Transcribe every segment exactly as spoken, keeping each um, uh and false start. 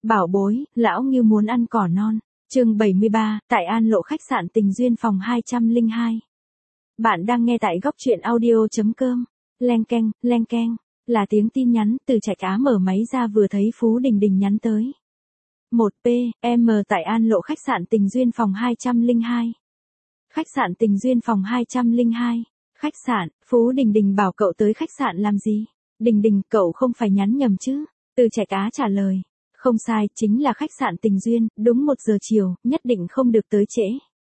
Bảo bối, lão Ngưu muốn ăn cỏ non. Chương bảy mươi ba, tại An Lộ khách sạn Tình Duyên phòng hai không hai. Bạn đang nghe tại góc truyện audio chấm com. Leng keng, leng keng, là tiếng tin nhắn từ Trạch Á mở máy ra vừa thấy Phú Đình Đình nhắn tới. một P M tại An Lộ khách sạn Tình Duyên phòng hai không hai. Khách sạn Tình Duyên phòng hai không hai. Khách sạn, Phú Đình Đình bảo cậu tới khách sạn làm gì? Đình Đình, cậu không phải nhắn nhầm chứ? Từ Trạch Á trả lời. Không sai, chính là khách sạn Tình Duyên, đúng một giờ chiều, nhất định không được tới trễ.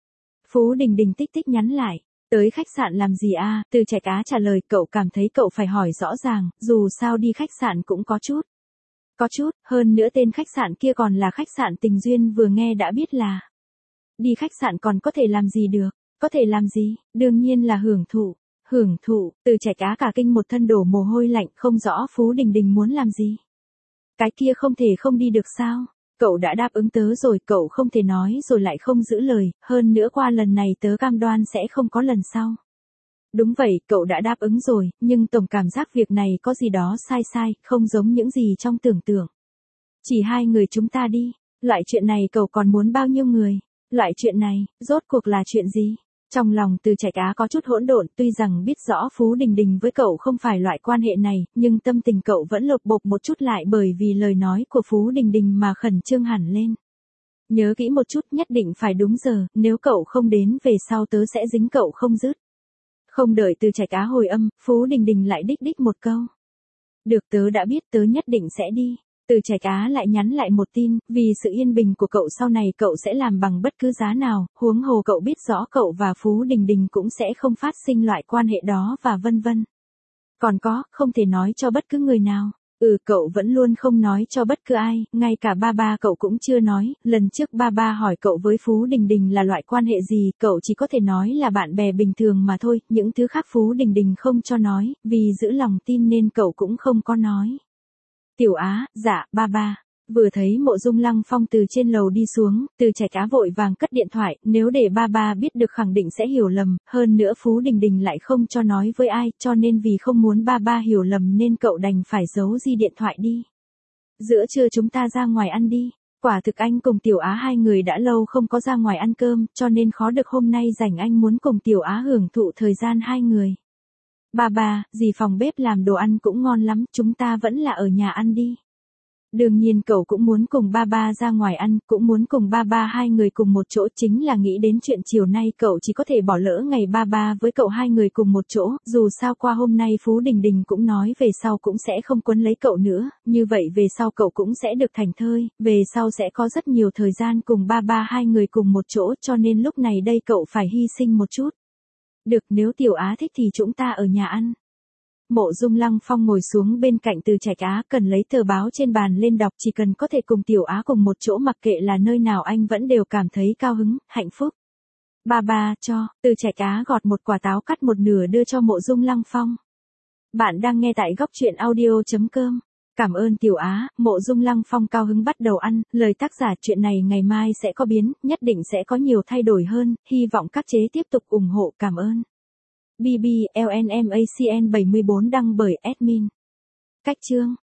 Phú Đình Đình tích tích nhắn lại. Tới khách sạn làm gì à? Từ Trạch Á trả lời, cậu cảm thấy cậu phải hỏi rõ ràng, dù sao đi khách sạn cũng có chút. Có chút, hơn nữa tên khách sạn kia còn là khách sạn Tình Duyên, vừa nghe đã biết là. Đi khách sạn còn có thể làm gì được? Có thể làm gì? Đương nhiên là hưởng thụ. Hưởng thụ, Từ Trạch Á cả kinh một thân đổ mồ hôi lạnh, không rõ Phú Đình Đình muốn làm gì. Cái kia không thể không đi được sao? Cậu đã đáp ứng tớ rồi, cậu không thể nói rồi lại không giữ lời, hơn nữa qua lần này tớ cam đoan sẽ không có lần sau. Đúng vậy, cậu đã đáp ứng rồi, nhưng tổng cảm giác việc này có gì đó sai sai, không giống những gì trong tưởng tượng. Chỉ hai người chúng ta đi, loại chuyện này cậu còn muốn bao nhiêu người? Loại chuyện này, rốt cuộc là chuyện gì? Trong lòng Từ Trạch Á có chút hỗn độn, tuy rằng biết rõ Phú Đình Đình với cậu không phải loại quan hệ này, nhưng tâm tình cậu vẫn lột bột một chút lại bởi vì lời nói của Phú Đình Đình mà khẩn trương hẳn lên. Nhớ kỹ một chút, nhất định phải đúng giờ, nếu cậu không đến về sau tớ sẽ dính cậu không dứt. Không đợi Từ Trạch Á hồi âm, Phú Đình Đình lại đích đích một câu. Được, tớ đã biết, tớ nhất định sẽ đi. Từ Trạch Á lại nhắn lại một tin, vì sự yên bình của cậu sau này cậu sẽ làm bằng bất cứ giá nào, huống hồ cậu biết rõ cậu và Phú Đình Đình cũng sẽ không phát sinh loại quan hệ đó và vân vân. Còn có, không thể nói cho bất cứ người nào. Ừ, cậu vẫn luôn không nói cho bất cứ ai, ngay cả ba ba cậu cũng chưa nói, lần trước ba ba hỏi cậu với Phú Đình Đình là loại quan hệ gì, cậu chỉ có thể nói là bạn bè bình thường mà thôi, những thứ khác Phú Đình Đình không cho nói, vì giữ lòng tin nên cậu cũng không có nói. Tiểu Á, dạ, ba ba. Vừa thấy Mộ Dung Lăng Phong từ trên lầu đi xuống, Từ Trạch Á vội vàng cất điện thoại, nếu để ba ba biết được khẳng định sẽ hiểu lầm, hơn nữa Phú Đình Đình lại không cho nói với ai, cho nên vì không muốn ba ba hiểu lầm nên cậu đành phải giấu di điện thoại đi. Giữa trưa chúng ta ra ngoài ăn đi. Quả thực anh cùng Tiểu Á hai người đã lâu không có ra ngoài ăn cơm, cho nên khó được hôm nay rảnh anh muốn cùng Tiểu Á hưởng thụ thời gian hai người. Ba ba, dì phòng bếp làm đồ ăn cũng ngon lắm, chúng ta vẫn là ở nhà ăn đi. Đương nhiên cậu cũng muốn cùng ba ba ra ngoài ăn, cũng muốn cùng ba ba hai người cùng một chỗ, chính là nghĩ đến chuyện chiều nay cậu chỉ có thể bỏ lỡ ngày ba ba với cậu hai người cùng một chỗ, dù sao qua hôm nay Phú Đình Đình cũng nói về sau cũng sẽ không quấn lấy cậu nữa, như vậy về sau cậu cũng sẽ được thành thơi, về sau sẽ có rất nhiều thời gian cùng ba ba hai người cùng một chỗ, cho nên lúc này đây cậu phải hy sinh một chút. Được, nếu Tiểu Á thích thì chúng ta ở nhà ăn. Mộ Dung Lăng Phong ngồi xuống bên cạnh Từ Trạch Á, cần lấy tờ báo trên bàn lên đọc, chỉ cần có thể cùng Tiểu Á cùng một chỗ mặc kệ là nơi nào anh vẫn đều cảm thấy cao hứng, hạnh phúc. Ba ba, cho, Từ Trạch Á gọt một quả táo cắt một nửa đưa cho Mộ Dung Lăng Phong. Bạn đang nghe tại góc truyện audio chấm com. Cảm ơn Tiểu Á, Mộ Dung Lăng Phong cao hứng bắt đầu ăn, lời tác giả chuyện này ngày mai sẽ có biến, nhất định sẽ có nhiều thay đổi hơn, hy vọng các chế tiếp tục ủng hộ, cảm ơn. B B L N M A C N bảy mươi bốn đăng bởi admin. Cách chương